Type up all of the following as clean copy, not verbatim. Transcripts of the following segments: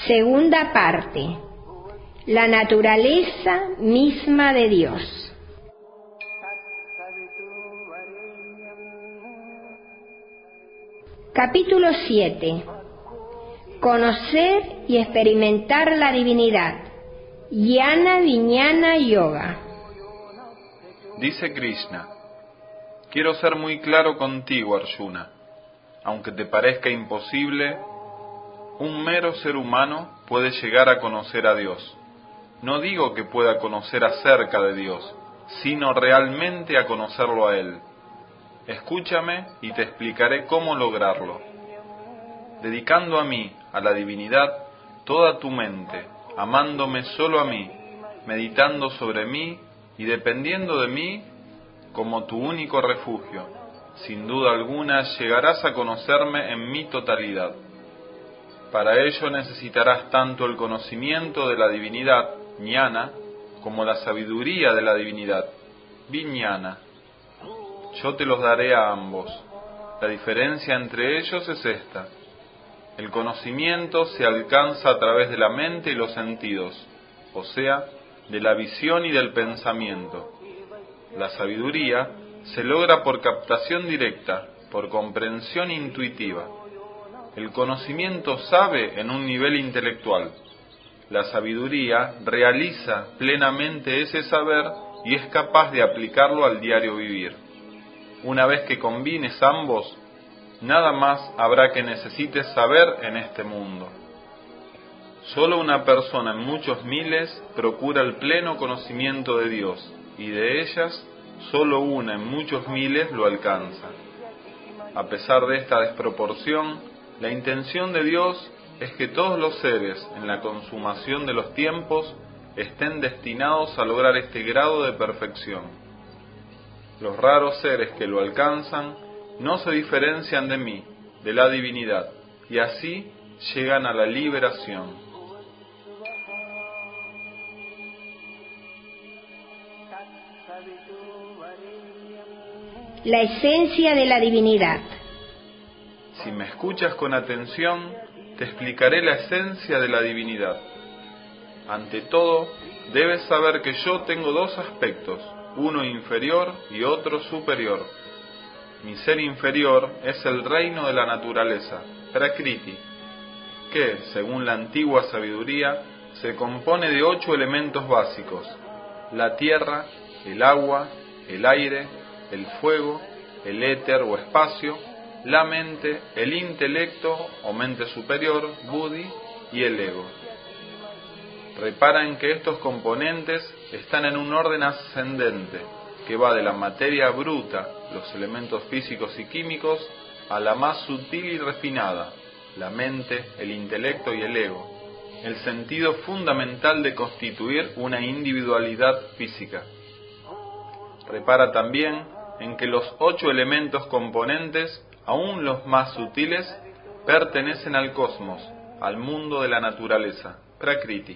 Segunda parte. La naturaleza misma de Dios. Capítulo 7. Conocer y experimentar la divinidad. Jnana Vijnana Yoga. Dice Krishna: quiero ser muy claro contigo, Arjuna. Aunque te parezca imposible, un mero ser humano puede llegar a conocer a Dios. No digo que pueda conocer acerca de Dios, sino realmente a conocerlo a Él. Escúchame y te explicaré cómo lograrlo. Dedicando a mí, a la divinidad, toda tu mente, amándome solo a mí, meditando sobre mí y dependiendo de mí como tu único refugio, sin duda alguna llegarás a conocerme en mi totalidad. Para ello necesitarás tanto el conocimiento de la divinidad, Jnana, como la sabiduría de la divinidad, Vijnana. Yo te los daré a ambos. La diferencia entre ellos es esta: el conocimiento se alcanza a través de la mente y los sentidos, o sea, de la visión y del pensamiento. La sabiduría se logra por captación directa, por comprensión intuitiva. El conocimiento sabe en un nivel intelectual. La sabiduría realiza plenamente ese saber y es capaz de aplicarlo al diario vivir. Una vez que combines ambos, nada más habrá que necesites saber en este mundo. Solo una persona en muchos miles procura el pleno conocimiento de Dios, y de ellas, solo una en muchos miles lo alcanza. A pesar de esta desproporción, la intención de Dios es que todos los seres, en la consumación de los tiempos, estén destinados a lograr este grado de perfección. Los raros seres que lo alcanzan no se diferencian de mí, de la divinidad, y así llegan a la liberación. La esencia de la divinidad. Si me escuchas con atención, te explicaré la esencia de la divinidad. Ante todo, debes saber que yo tengo dos aspectos, uno inferior y otro superior. Mi ser inferior es el reino de la naturaleza, Prakriti, que, según la antigua sabiduría, se compone de 8 elementos básicos: la tierra, el agua, el aire, el fuego, el éter o espacio, la mente, el intelecto o mente superior, Buddhi, y el ego. Repara en que estos componentes están en un orden ascendente, que va de la materia bruta, los elementos físicos y químicos, a la más sutil y refinada, la mente, el intelecto y el ego, el sentido fundamental de constituir una individualidad física. Repara también en que los 8 elementos componentes, aún los más sutiles, pertenecen al cosmos, al mundo de la naturaleza, Prakriti.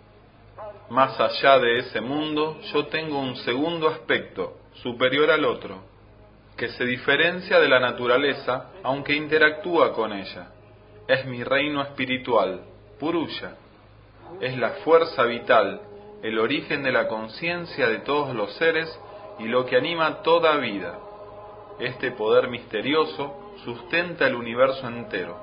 Más allá de ese mundo, yo tengo un segundo aspecto, superior al otro, que se diferencia de la naturaleza, aunque interactúa con ella. Es mi reino espiritual, Purusha. Es la fuerza vital, el origen de la conciencia de todos los seres y lo que anima toda vida. Este poder misterioso sustenta el universo entero.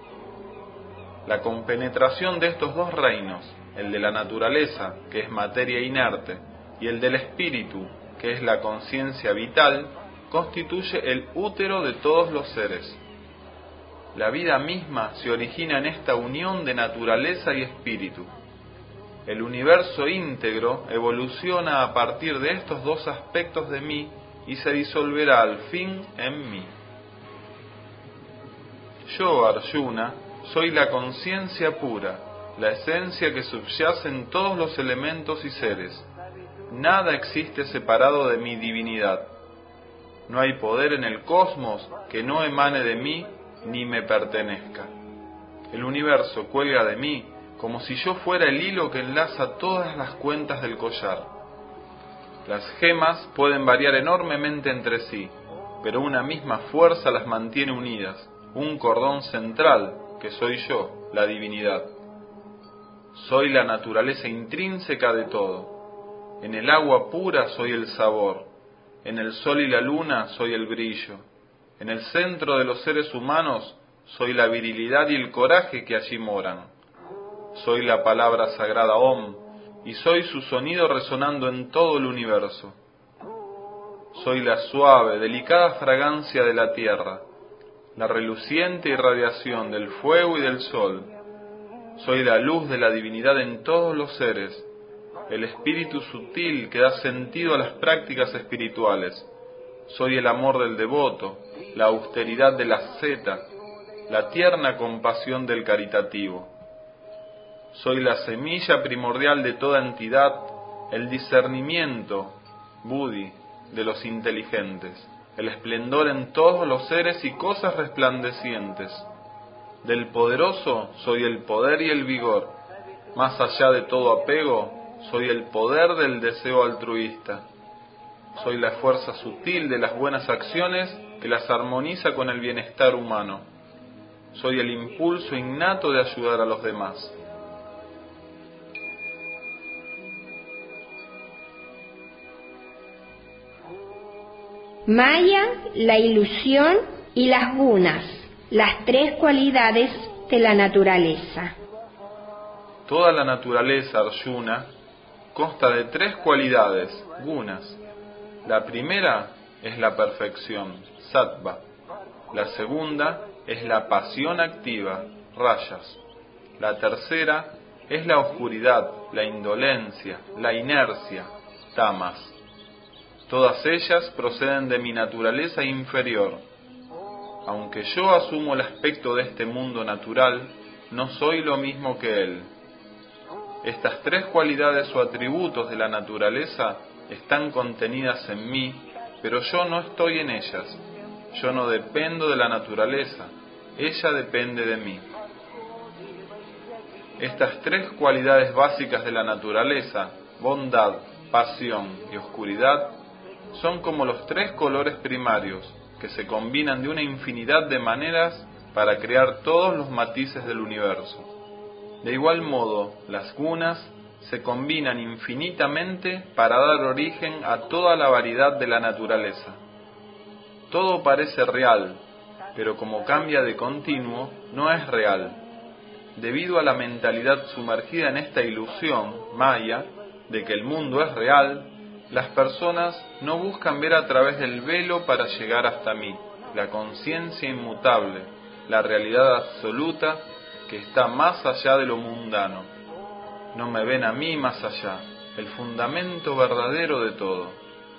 La compenetración de estos dos reinos, el de la naturaleza, que es materia inerte, y el del espíritu, que es la conciencia vital, constituye el útero de todos los seres. La vida misma se origina en esta unión de naturaleza y espíritu. El universo íntegro evoluciona a partir de estos dos aspectos de mí y se disolverá al fin en mí. Yo, Arjuna, soy la conciencia pura, la esencia que subyace en todos los elementos y seres. Nada existe separado de mi divinidad. No hay poder en el cosmos que no emane de mí ni me pertenezca. El universo cuelga de mí como si yo fuera el hilo que enlaza todas las cuentas del collar. Las gemas pueden variar enormemente entre sí, pero una misma fuerza las mantiene unidas, un cordón central, que soy yo, la divinidad. soy la naturaleza intrínseca de todo. En el agua pura soy el sabor, en el sol y la luna soy el brillo, en el centro de los seres humanos soy la virilidad y el coraje que allí moran. Soy la palabra sagrada Om, y soy su sonido resonando en todo el universo. Soy la suave, delicada fragancia de la tierra, la reluciente irradiación del fuego y del sol. Soy la luz de la divinidad en todos los seres, el espíritu sutil que da sentido a las prácticas espirituales. Soy el amor del devoto, la austeridad del asceta, la tierna compasión del caritativo. Soy la semilla primordial de toda entidad, el discernimiento, Buddhi, de los inteligentes, el esplendor en todos los seres y cosas resplandecientes. Del poderoso soy el poder y el vigor. Más allá de todo apego, soy el poder del deseo altruista. Soy la fuerza sutil de las buenas acciones que las armoniza con el bienestar humano. Soy el impulso innato de ayudar a los demás. Maya, la ilusión y las gunas, las tres cualidades de la naturaleza. Toda la naturaleza, Arjuna, consta de tres cualidades, gunas. La primera es la perfección, sattva. La segunda es la pasión activa, rajas. La tercera es la oscuridad, la indolencia, la inercia, tamas. Todas ellas proceden de mi naturaleza inferior. Aunque yo asumo el aspecto de este mundo natural, no soy lo mismo que él. Estas tres cualidades o atributos de la naturaleza están contenidas en mí, pero yo no estoy en ellas. Yo no dependo de la naturaleza, ella depende de mí. Estas tres cualidades básicas de la naturaleza, bondad, pasión y oscuridad, son como los tres colores primarios que se combinan de una infinidad de maneras para crear todos los matices del universo. De igual modo, las gunas se combinan infinitamente para dar origen a toda la variedad de la naturaleza. Todo parece real, pero como cambia de continuo, no es real. Debido a la mentalidad sumergida en esta ilusión, Maya, de que el mundo es real, las personas no buscan ver a través del velo para llegar hasta mí, la conciencia inmutable, la realidad absoluta que está más allá de lo mundano. No me ven a mí más allá, el fundamento verdadero de todo.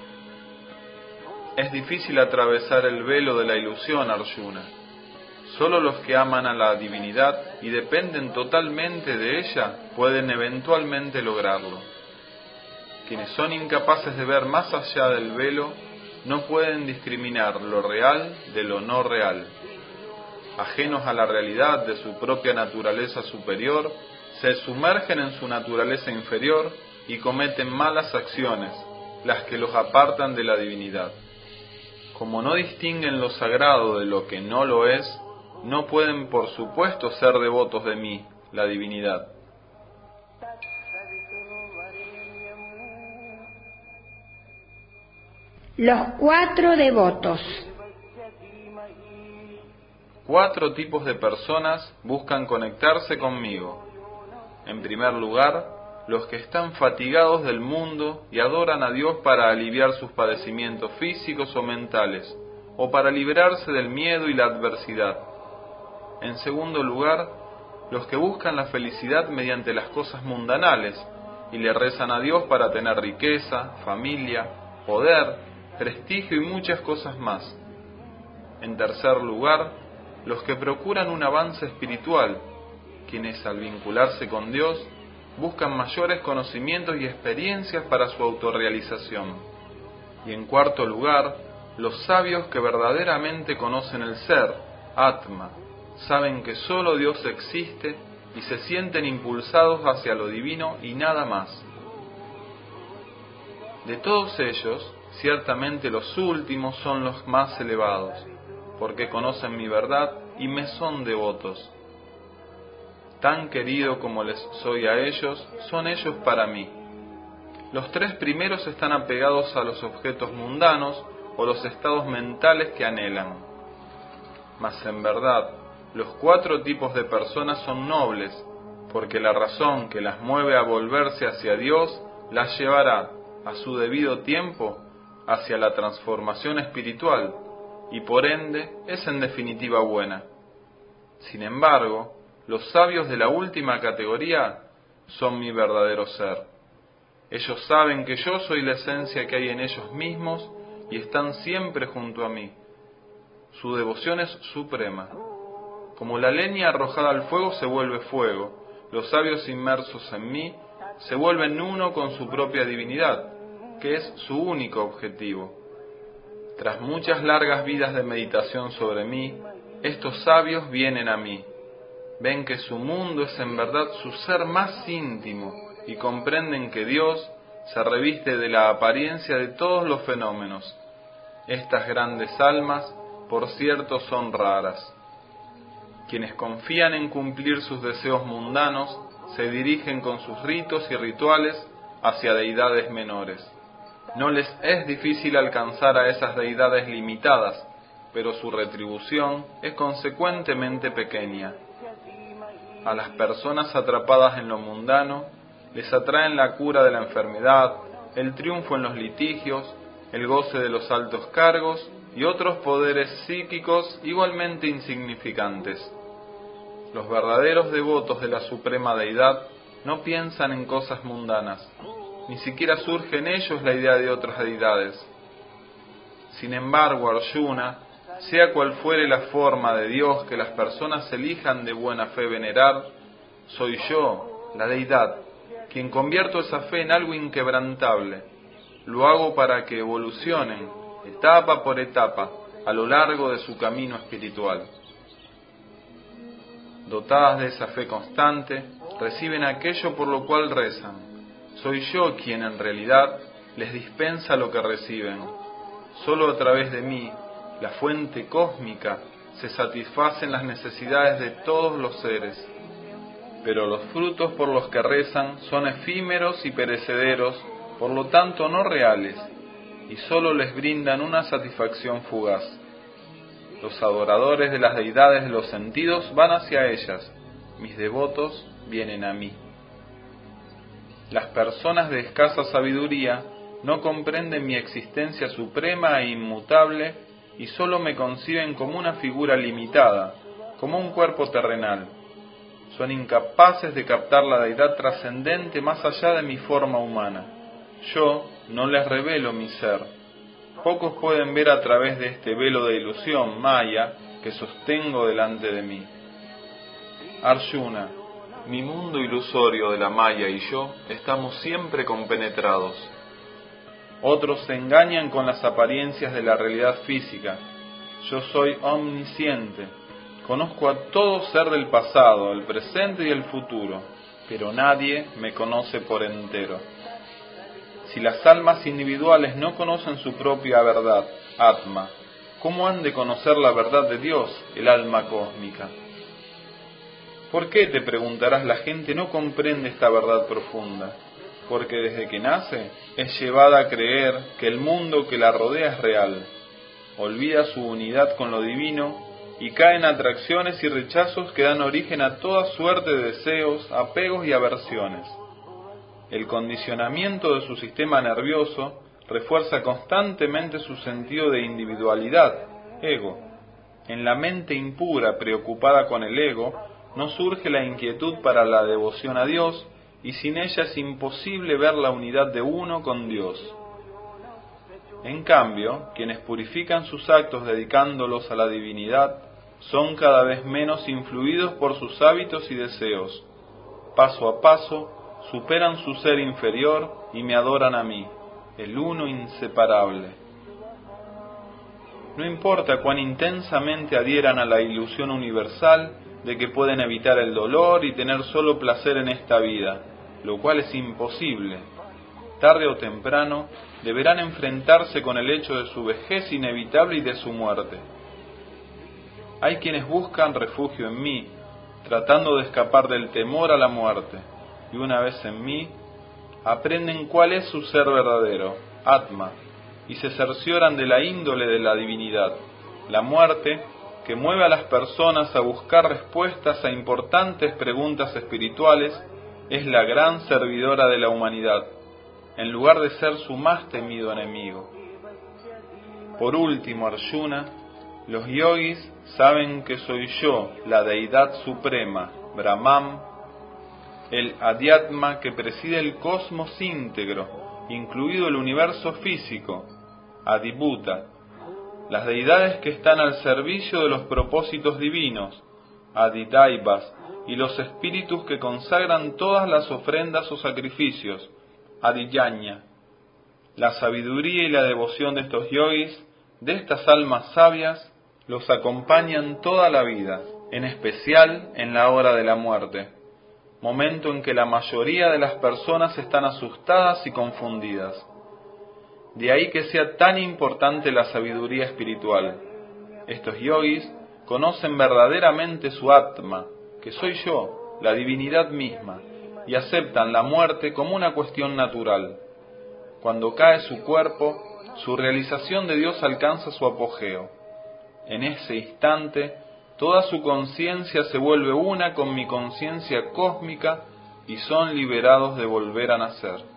Es difícil atravesar el velo de la ilusión, Arjuna. Solo los que aman a la divinidad y dependen totalmente de ella pueden eventualmente lograrlo. Quienes son incapaces de ver más allá del velo no pueden discriminar lo real de lo no real. Ajenos a la realidad de su propia naturaleza superior, se sumergen en su naturaleza inferior y cometen malas acciones, las que los apartan de la divinidad. Como no distinguen lo sagrado de lo que no lo es, no pueden por supuesto ser devotos de mí, la divinidad. Los cuatro devotos. 4 tipos de personas buscan conectarse conmigo. En primer lugar, los que están fatigados del mundo y adoran a Dios para aliviar sus padecimientos físicos o mentales, o para liberarse del miedo y la adversidad. En segundo lugar, los que buscan la felicidad mediante las cosas mundanales y le rezan a Dios para tener riqueza, familia, poder, prestigio y muchas cosas más. En tercer lugar, los que procuran un avance espiritual, quienes al vincularse con Dios buscan mayores conocimientos y experiencias para su autorrealización. Y en cuarto lugar, los sabios que verdaderamente conocen el ser, Atma, saben que solo Dios existe y se sienten impulsados hacia lo divino y nada más. De todos ellos, ciertamente los últimos son los más elevados, porque conocen mi verdad y me son devotos. Tan querido como les soy a ellos, son ellos para mí. Los 3 primeros están apegados a los objetos mundanos o los estados mentales que anhelan. Mas en verdad, los 4 tipos de personas son nobles, porque la razón que las mueve a volverse hacia Dios las llevará, a su debido tiempo, hacia la transformación espiritual, y por ende es en definitiva buena. Sin embargo, los sabios de la última categoría son mi verdadero ser. Ellos saben que yo soy la esencia que hay en ellos mismos y están siempre junto a mí. Su devoción es suprema. Como la leña arrojada al fuego se vuelve fuego, los sabios inmersos en mí se vuelven uno con su propia divinidad, que es su único objetivo. Tras muchas largas vidas de meditación sobre mí, estos sabios vienen a mí. Ven que su mundo es en verdad su ser más íntimo y comprenden que Dios se reviste de la apariencia de todos los fenómenos. Estas grandes almas, por cierto, son raras. Quienes confían en cumplir sus deseos mundanos se dirigen con sus ritos y rituales hacia deidades menores. No les es difícil alcanzar a esas deidades limitadas, pero su retribución es consecuentemente pequeña. A las personas atrapadas en lo mundano les atraen la cura de la enfermedad, el triunfo en los litigios, el goce de los altos cargos y otros poderes psíquicos igualmente insignificantes. Los verdaderos devotos de la Suprema Deidad no piensan en cosas mundanas, ni siquiera surge en ellos la idea de otras deidades. Sin embargo, Arjuna, sea cual fuere la forma de Dios que las personas elijan de buena fe venerar, soy yo, la deidad, quien convierto esa fe en algo inquebrantable. Lo hago para que evolucionen, etapa por etapa, a lo largo de su camino espiritual. Dotadas de esa fe constante, reciben aquello por lo cual rezan. Soy yo quien en realidad les dispensa lo que reciben. Solo a través de mí, la fuente cósmica, se satisfacen las necesidades de todos los seres. Pero los frutos por los que rezan son efímeros y perecederos, por lo tanto no reales, y solo les brindan una satisfacción fugaz. Los adoradores de las deidades de los sentidos van hacia ellas, mis devotos vienen a mí. Las personas de escasa sabiduría no comprenden mi existencia suprema e inmutable y solo me conciben como una figura limitada, como un cuerpo terrenal. Son incapaces de captar la deidad trascendente más allá de mi forma humana. Yo no les revelo mi ser. Pocos pueden ver a través de este velo de ilusión, Maya, que sostengo delante de mí. Arjuna, mi mundo ilusorio de la Maya y yo estamos siempre compenetrados. Otros se engañan con las apariencias de la realidad física. Yo soy omnisciente. Conozco a todo ser del pasado, el presente y el futuro, pero nadie me conoce por entero. Si las almas individuales no conocen su propia verdad, Atma, ¿cómo han de conocer la verdad de Dios, el alma cósmica? ¿Por qué, te preguntarás, la gente no comprende esta verdad profunda? Porque desde que nace es llevada a creer que el mundo que la rodea es real. Olvida su unidad con lo divino y cae en atracciones y rechazos que dan origen a toda suerte de deseos, apegos y aversiones. El condicionamiento de su sistema nervioso refuerza constantemente su sentido de individualidad, ego. En la mente impura preocupada con el ego no surge la inquietud para la devoción a Dios, y sin ella es imposible ver la unidad de uno con Dios. En cambio, quienes purifican sus actos dedicándolos a la divinidad son cada vez menos influidos por sus hábitos y deseos. Paso a paso, superan su ser inferior y me adoran a mí, el uno inseparable. No importa cuán intensamente adhieran a la ilusión universal de que pueden evitar el dolor y tener solo placer en esta vida, lo cual es imposible. Tarde o temprano deberán enfrentarse con el hecho de su vejez inevitable y de su muerte. Hay quienes buscan refugio en mí, tratando de escapar del temor a la muerte, y una vez en mí, aprenden cuál es su ser verdadero, Atma, y se cercioran de la índole de la divinidad. La muerte, que mueve a las personas a buscar respuestas a importantes preguntas espirituales, es la gran servidora de la humanidad, en lugar de ser su más temido enemigo. Por último, Arjuna, los yogis saben que soy yo, la deidad suprema, Brahman, el Adhyatma que preside el cosmos íntegro, incluido el universo físico, Adibhuta, las deidades que están al servicio de los propósitos divinos, Adidaivas, y los espíritus que consagran todas las ofrendas o sacrificios, Adiyanya. La sabiduría y la devoción de estos yogis, de estas almas sabias, los acompañan toda la vida, en especial en la hora de la muerte, momento en que la mayoría de las personas están asustadas y confundidas. De ahí que sea tan importante la sabiduría espiritual. Estos yogis conocen verdaderamente su Atma, que soy yo, la divinidad misma, y aceptan la muerte como una cuestión natural. Cuando cae su cuerpo, su realización de Dios alcanza su apogeo. En ese instante, toda su conciencia se vuelve una con mi conciencia cósmica y son liberados de volver a nacer.